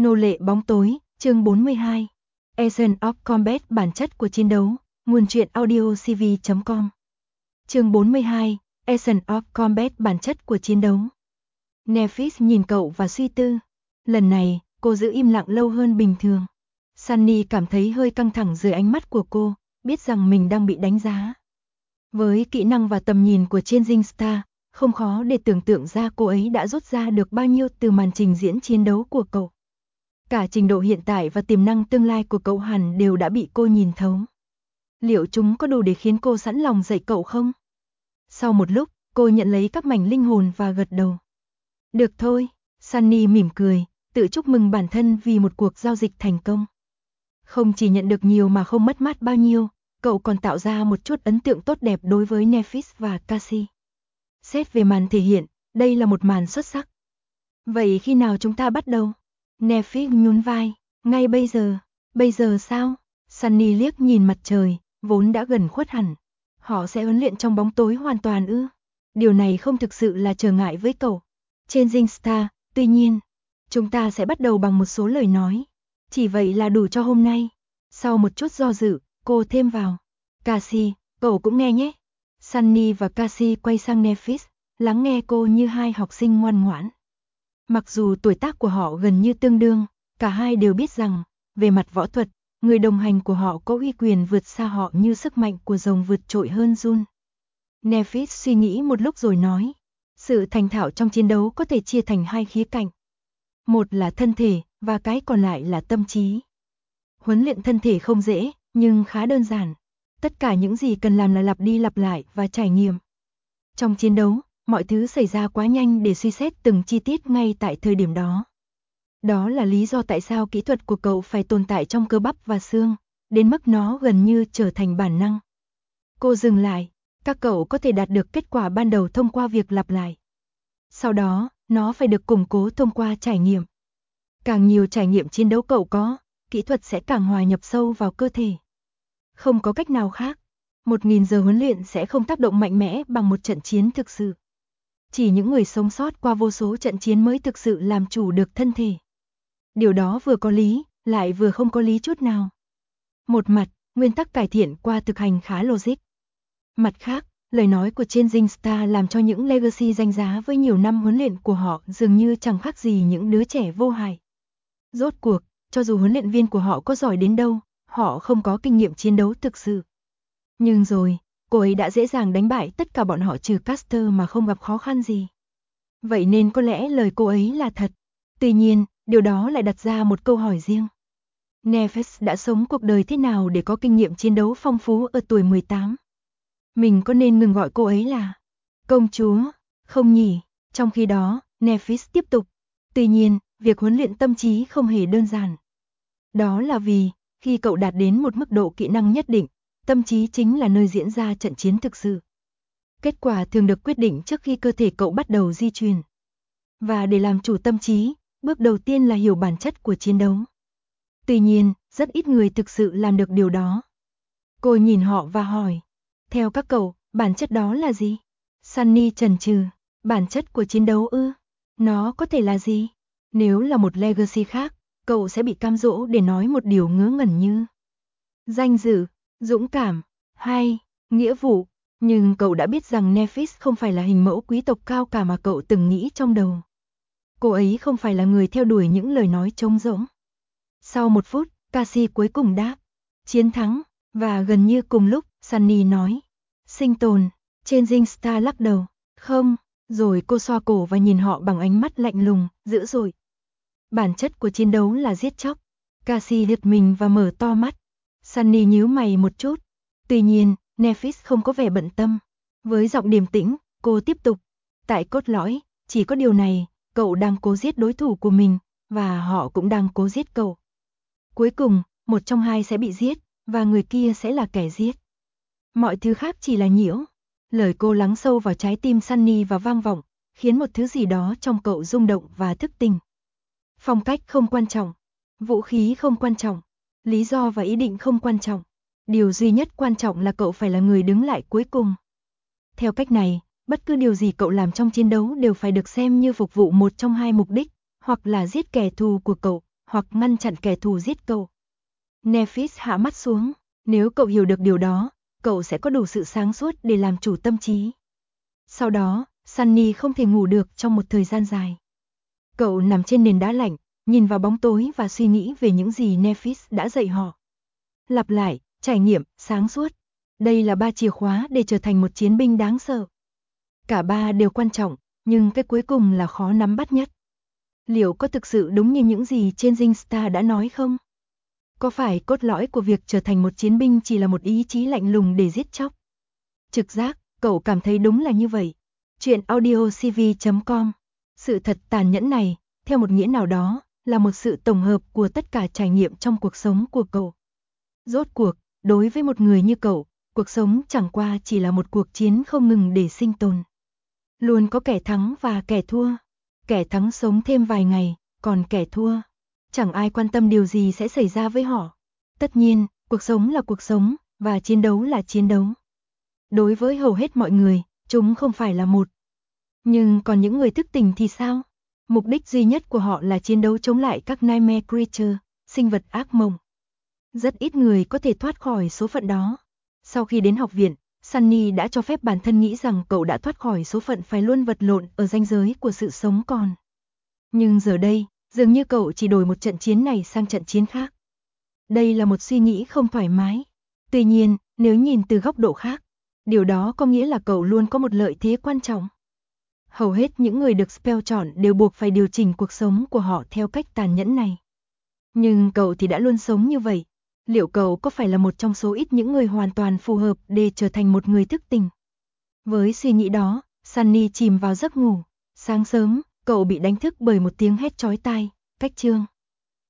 Nô lệ bóng tối, chương 42. Essence of Combat, bản chất của chiến đấu, nguồn truyện audio cv.com. Chương 42. Essence of Combat, bản chất của chiến đấu. Nephis nhìn cậu và suy tư. Lần này, cô giữ im lặng lâu hơn bình thường. Sunny cảm thấy hơi căng thẳng dưới ánh mắt của cô, biết rằng mình đang bị đánh giá. Với kỹ năng và tầm nhìn của Changing Star, không khó để tưởng tượng ra cô ấy đã rút ra được bao nhiêu từ màn trình diễn chiến đấu của cậu. Cả trình độ hiện tại và tiềm năng tương lai của cậu hẳn đều đã bị cô nhìn thấu. Liệu chúng có đủ để khiến cô sẵn lòng dạy cậu không? Sau một lúc, cô nhận lấy các mảnh linh hồn và gật đầu. Được thôi, Sunny mỉm cười, tự chúc mừng bản thân vì một cuộc giao dịch thành công. Không chỉ nhận được nhiều mà không mất mát bao nhiêu, cậu còn tạo ra một chút ấn tượng tốt đẹp đối với Nephis và Cassie. Xét về màn thể hiện, đây là một màn xuất sắc. Vậy khi nào chúng ta bắt đầu? Nephis nhún vai, ngay bây giờ. Bây giờ sao? Sunny liếc nhìn mặt trời, vốn đã gần khuất hẳn. Họ sẽ huấn luyện trong bóng tối hoàn toàn ư? Điều này không thực sự là trở ngại với cậu. Changing Star, tuy nhiên, chúng ta sẽ bắt đầu bằng một số lời nói. Chỉ vậy là đủ cho hôm nay. Sau một chút do dự, cô thêm vào. Cassie, cậu cũng nghe nhé. Sunny và Cassie quay sang Nephis, lắng nghe cô như hai học sinh ngoan ngoãn. Mặc dù tuổi tác của họ gần như tương đương, cả hai đều biết rằng, về mặt võ thuật, người đồng hành của họ có uy quyền vượt xa họ như sức mạnh của rồng vượt trội hơn Jun. Nephis suy nghĩ một lúc rồi nói, sự thành thạo trong chiến đấu có thể chia thành hai khía cạnh. Một là thân thể, và cái còn lại là tâm trí. Huấn luyện thân thể không dễ, nhưng khá đơn giản. Tất cả những gì cần làm là lặp đi lặp lại và trải nghiệm. Trong chiến đấu, mọi thứ xảy ra quá nhanh để suy xét từng chi tiết ngay tại thời điểm đó. Đó là lý do tại sao kỹ thuật của cậu phải tồn tại trong cơ bắp và xương, đến mức nó gần như trở thành bản năng. Cô dừng lại, các cậu có thể đạt được kết quả ban đầu thông qua việc lặp lại. Sau đó, nó phải được củng cố thông qua trải nghiệm. Càng nhiều trải nghiệm chiến đấu cậu có, kỹ thuật sẽ càng hòa nhập sâu vào cơ thể. Không có cách nào khác, 1000 giờ huấn luyện sẽ không tác động mạnh mẽ bằng một trận chiến thực sự. Chỉ những người sống sót qua vô số trận chiến mới thực sự làm chủ được thân thể. Điều đó vừa có lý, lại vừa không có lý chút nào. Một mặt, nguyên tắc cải thiện qua thực hành khá logic. Mặt khác, lời nói của Changing Star làm cho những legacy danh giá với nhiều năm huấn luyện của họ dường như chẳng khác gì những đứa trẻ vô hại. Rốt cuộc, cho dù huấn luyện viên của họ có giỏi đến đâu, họ không có kinh nghiệm chiến đấu thực sự. Nhưng rồi, cô ấy đã dễ dàng đánh bại tất cả bọn họ trừ Caster mà không gặp khó khăn gì. Vậy nên có lẽ lời cô ấy là thật. Tuy nhiên, điều đó lại đặt ra một câu hỏi riêng. Nephis đã sống cuộc đời thế nào để có kinh nghiệm chiến đấu phong phú ở tuổi 18? Mình có nên ngừng gọi cô ấy là công chúa, không nhỉ? Trong khi đó, Nephis tiếp tục. Tuy nhiên, việc huấn luyện tâm trí không hề đơn giản. Đó là vì, khi cậu đạt đến một mức độ kỹ năng nhất định, tâm trí chính là nơi diễn ra trận chiến thực sự. Kết quả thường được quyết định trước khi cơ thể cậu bắt đầu di chuyển. Và để làm chủ tâm trí, bước đầu tiên là hiểu bản chất của chiến đấu. Tuy nhiên, rất ít người thực sự làm được điều đó. Cô nhìn họ và hỏi, theo các cậu, bản chất đó là gì? Sunny chần chừ, bản chất của chiến đấu ư? Nó có thể là gì? Nếu là một legacy khác, cậu sẽ bị cam dỗ để nói một điều ngớ ngẩn như danh dự, dũng cảm, hay nghĩa vụ. Nhưng cậu đã biết rằng Nephis không phải là hình mẫu quý tộc cao cả mà cậu từng nghĩ trong đầu. Cô ấy không phải là người theo đuổi những lời nói trống rỗng. Sau một phút, Cassie cuối cùng đáp, chiến thắng, và gần như cùng lúc, Sunny nói, sinh tồn. Changing Star lắc đầu, không, rồi cô xoa cổ và nhìn họ bằng ánh mắt lạnh lùng, dữ dội. Bản chất của chiến đấu là giết chóc. Cassie giật mình và mở to mắt. Sunny nhíu mày một chút. Tuy nhiên, Nephis không có vẻ bận tâm. Với giọng điềm tĩnh, cô tiếp tục. Tại cốt lõi, chỉ có điều này, cậu đang cố giết đối thủ của mình, và họ cũng đang cố giết cậu. Cuối cùng, một trong hai sẽ bị giết, và người kia sẽ là kẻ giết. Mọi thứ khác chỉ là nhiễu. Lời cô lắng sâu vào trái tim Sunny và vang vọng, khiến một thứ gì đó trong cậu rung động và thức tỉnh. Phong cách không quan trọng, vũ khí không quan trọng, lý do và ý định không quan trọng. Điều duy nhất quan trọng là cậu phải là người đứng lại cuối cùng. Theo cách này, bất cứ điều gì cậu làm trong chiến đấu đều phải được xem như phục vụ một trong hai mục đích, hoặc là giết kẻ thù của cậu, hoặc ngăn chặn kẻ thù giết cậu. Nephis hạ mắt xuống, nếu cậu hiểu được điều đó, cậu sẽ có đủ sự sáng suốt để làm chủ tâm trí. Sau đó, Sunny không thể ngủ được trong một thời gian dài. Cậu nằm trên nền đá lạnh, nhìn vào bóng tối và suy nghĩ về những gì Nephis đã dạy họ. Lặp lại, trải nghiệm, sáng suốt. Đây là 3 chìa khóa để trở thành một chiến binh đáng sợ. Cả ba đều quan trọng, nhưng cái cuối cùng là khó nắm bắt nhất. Liệu có thực sự đúng như những gì trên Zing Star đã nói không? Có phải cốt lõi của việc trở thành một chiến binh chỉ là một ý chí lạnh lùng để giết chóc? Trực giác, cậu cảm thấy đúng là như vậy. Chuyện audiocv.com. Sự thật tàn nhẫn này, theo một nghĩa nào đó, là một sự tổng hợp của tất cả trải nghiệm trong cuộc sống của cậu. Rốt cuộc, đối với một người như cậu, cuộc sống chẳng qua chỉ là một cuộc chiến không ngừng để sinh tồn. Luôn có kẻ thắng và kẻ thua. Kẻ thắng sống thêm vài ngày, còn kẻ thua, chẳng ai quan tâm điều gì sẽ xảy ra với họ. Tất nhiên, cuộc sống là cuộc sống, và chiến đấu là chiến đấu. Đối với hầu hết mọi người, chúng không phải là một. Nhưng còn những người thức tỉnh thì sao? Mục đích duy nhất của họ là chiến đấu chống lại các nightmare creature, sinh vật ác mộng. Rất ít người có thể thoát khỏi số phận đó. Sau khi đến học viện, Sunny đã cho phép bản thân nghĩ rằng cậu đã thoát khỏi số phận phải luôn vật lộn ở ranh giới của sự sống còn. Nhưng giờ đây, dường như cậu chỉ đổi một trận chiến này sang trận chiến khác. Đây là một suy nghĩ không thoải mái. Tuy nhiên, nếu nhìn từ góc độ khác, điều đó có nghĩa là cậu luôn có một lợi thế quan trọng. Hầu hết những người được Spell chọn đều buộc phải điều chỉnh cuộc sống của họ theo cách tàn nhẫn này. Nhưng cậu thì đã luôn sống như vậy. Liệu cậu có phải là một trong số ít những người hoàn toàn phù hợp để trở thành một người thức tỉnh? Với suy nghĩ đó, Sunny chìm vào giấc ngủ. Sáng sớm, cậu bị đánh thức bởi một tiếng hét chói tai. Cách chương.